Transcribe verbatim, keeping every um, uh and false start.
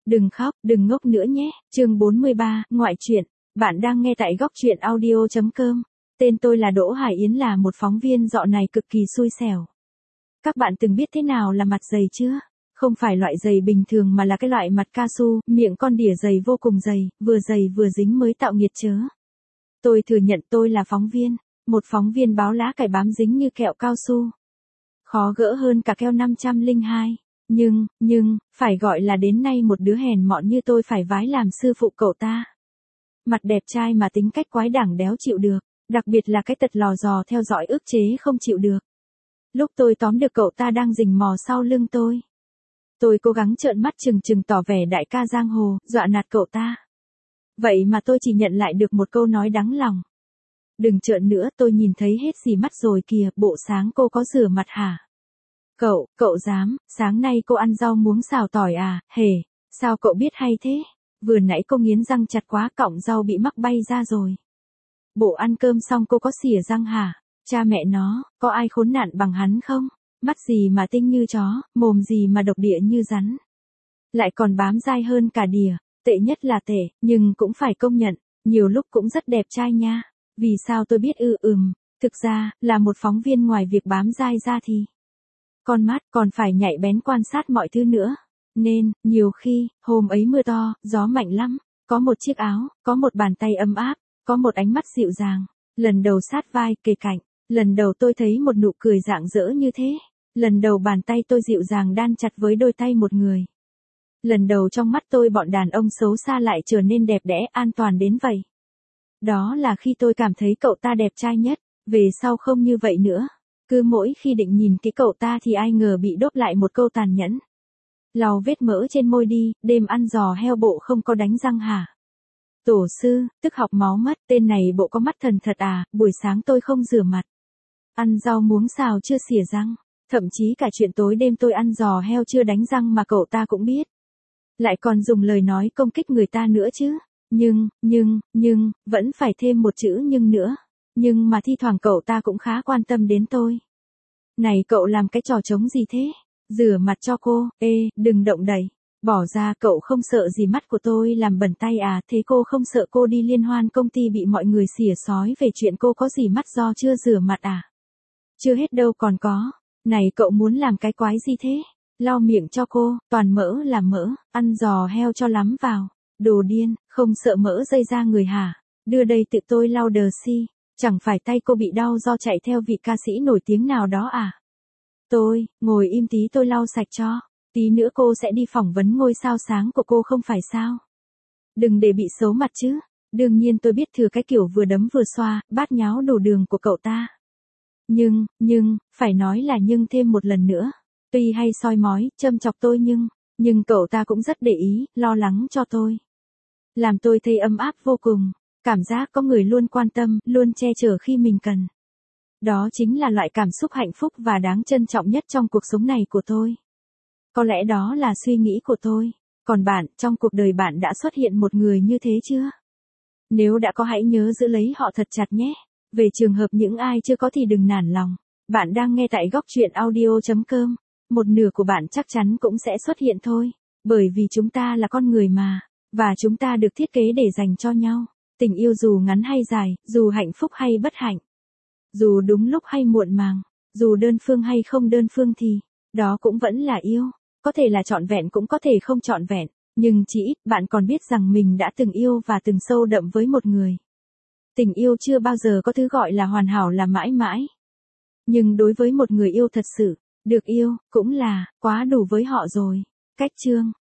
Đừng khóc, đừng ngốc nữa nhé. Chương bốn mươi ba, ngoại truyện. Bạn đang nghe tại góc truyện audio chấm com. Tên tôi là Đỗ Hải Yến, là một phóng viên dạo này cực kỳ xui xẻo. Các bạn từng biết thế nào là mặt dày chưa? Không phải loại dày bình thường mà là cái loại mặt cao su, miệng con đỉa dày vô cùng dày, vừa dày vừa dính mới tạo nghiệt chớ. Tôi thừa nhận tôi là phóng viên, một phóng viên báo lá cải bám dính như kẹo cao su. Khó gỡ hơn cả keo năm trăm lẻ hai. Nhưng, nhưng, phải gọi là đến nay một đứa hèn mọn như tôi phải vái làm sư phụ cậu ta. Mặt đẹp trai mà tính cách quái đản đéo chịu được, đặc biệt là cái tật lò dò theo dõi ức chế không chịu được. Lúc tôi tóm được cậu ta đang rình mò sau lưng tôi, tôi cố gắng trợn mắt trừng trừng tỏ vẻ đại ca giang hồ, dọa nạt cậu ta. Vậy mà tôi chỉ nhận lại được một câu nói đắng lòng. Đừng trợn nữa, tôi nhìn thấy hết gì mắt rồi kìa, bộ sáng cô có rửa mặt hả? Cậu, cậu dám, sáng nay cô ăn rau muống xào tỏi à, hề, sao cậu biết hay thế? Vừa nãy cô nghiến răng chặt quá, cọng rau bị mắc bay ra rồi. Bộ ăn cơm xong cô có xỉa răng hả? Cha mẹ nó, có ai khốn nạn bằng hắn không? Mắt gì mà tinh như chó, mồm gì mà độc địa như rắn. Lại còn bám dai hơn cả đỉa, tệ nhất là tệ, nhưng cũng phải công nhận, nhiều lúc cũng rất đẹp trai nha. Vì sao tôi biết ư ừm, thực ra, là một phóng viên ngoài việc bám dai ra thì con mắt còn phải nhạy bén quan sát mọi thứ nữa. Nên, nhiều khi, hôm ấy mưa to, gió mạnh lắm, có một chiếc áo, có một bàn tay ấm áp, có một ánh mắt dịu dàng, lần đầu sát vai kề cạnh, lần đầu tôi thấy một nụ cười rạng rỡ như thế, lần đầu bàn tay tôi dịu dàng đan chặt với đôi tay một người. Lần đầu trong mắt tôi bọn đàn ông xấu xa lại trở nên đẹp đẽ, an toàn đến vậy. Đó là khi tôi cảm thấy cậu ta đẹp trai nhất, về sau không như vậy nữa. Cứ mỗi khi định nhìn cái cậu ta thì ai ngờ bị đốt lại một câu tàn nhẫn. Lau vết mỡ trên môi đi, đêm ăn giò heo bộ không có đánh răng hả? Tổ sư, tức học máu mất, tên này bộ có mắt thần thật à, buổi sáng tôi không rửa mặt. Ăn rau muống xào chưa xỉa răng, thậm chí cả chuyện tối đêm tôi ăn giò heo chưa đánh răng mà cậu ta cũng biết. Lại còn dùng lời nói công kích người ta nữa chứ. Nhưng, nhưng, nhưng, vẫn phải thêm một chữ nhưng nữa. Nhưng mà thi thoảng cậu ta cũng khá quan tâm đến tôi. Này cậu làm cái trò trống gì thế? Rửa mặt cho cô, ê, đừng động đậy. Bỏ ra, cậu không sợ gì mắt của tôi làm bẩn tay à? Thế cô không sợ cô đi liên hoan công ty bị mọi người xỉa xói về chuyện cô có gì mắt do chưa rửa mặt à? Chưa hết đâu còn có. Này cậu muốn làm cái quái gì thế? Lau miệng cho cô, toàn mỡ là mỡ, ăn giò heo cho lắm vào. Đồ điên, không sợ mỡ dây ra người hả? Đưa đây tự tôi lau đờ si. Chẳng phải tay cô bị đau do chạy theo vị ca sĩ nổi tiếng nào đó à? Tôi, ngồi im tí tôi lau sạch cho. Tí nữa cô sẽ đi phỏng vấn ngôi sao sáng của cô không phải sao? Đừng để bị xấu mặt chứ. Đương nhiên tôi biết thừa cái kiểu vừa đấm vừa xoa, bát nháo đổ đường của cậu ta. Nhưng, nhưng, phải nói là nhưng thêm một lần nữa. Tuy hay soi mói, châm chọc tôi nhưng, nhưng cậu ta cũng rất để ý, lo lắng cho tôi. Làm tôi thấy ấm áp vô cùng. Cảm giác có người luôn quan tâm, luôn che chở khi mình cần. Đó chính là loại cảm xúc hạnh phúc và đáng trân trọng nhất trong cuộc sống này của tôi. Có lẽ đó là suy nghĩ của tôi. Còn bạn, trong cuộc đời bạn đã xuất hiện một người như thế chưa? Nếu đã có hãy nhớ giữ lấy họ thật chặt nhé. Về trường hợp những ai chưa có thì đừng nản lòng. Bạn đang nghe tại góc truyện audio chấm com. Một nửa của bạn chắc chắn cũng sẽ xuất hiện thôi. Bởi vì chúng ta là con người mà. Và chúng ta được thiết kế để dành cho nhau. Tình yêu dù ngắn hay dài, dù hạnh phúc hay bất hạnh, dù đúng lúc hay muộn màng, dù đơn phương hay không đơn phương thì, đó cũng vẫn là yêu. Có thể là trọn vẹn cũng có thể không trọn vẹn, nhưng chỉ ít bạn còn biết rằng mình đã từng yêu và từng sâu đậm với một người. Tình yêu chưa bao giờ có thứ gọi là hoàn hảo là mãi mãi. Nhưng đối với một người yêu thật sự, được yêu, cũng là, quá đủ với họ rồi. Cách chương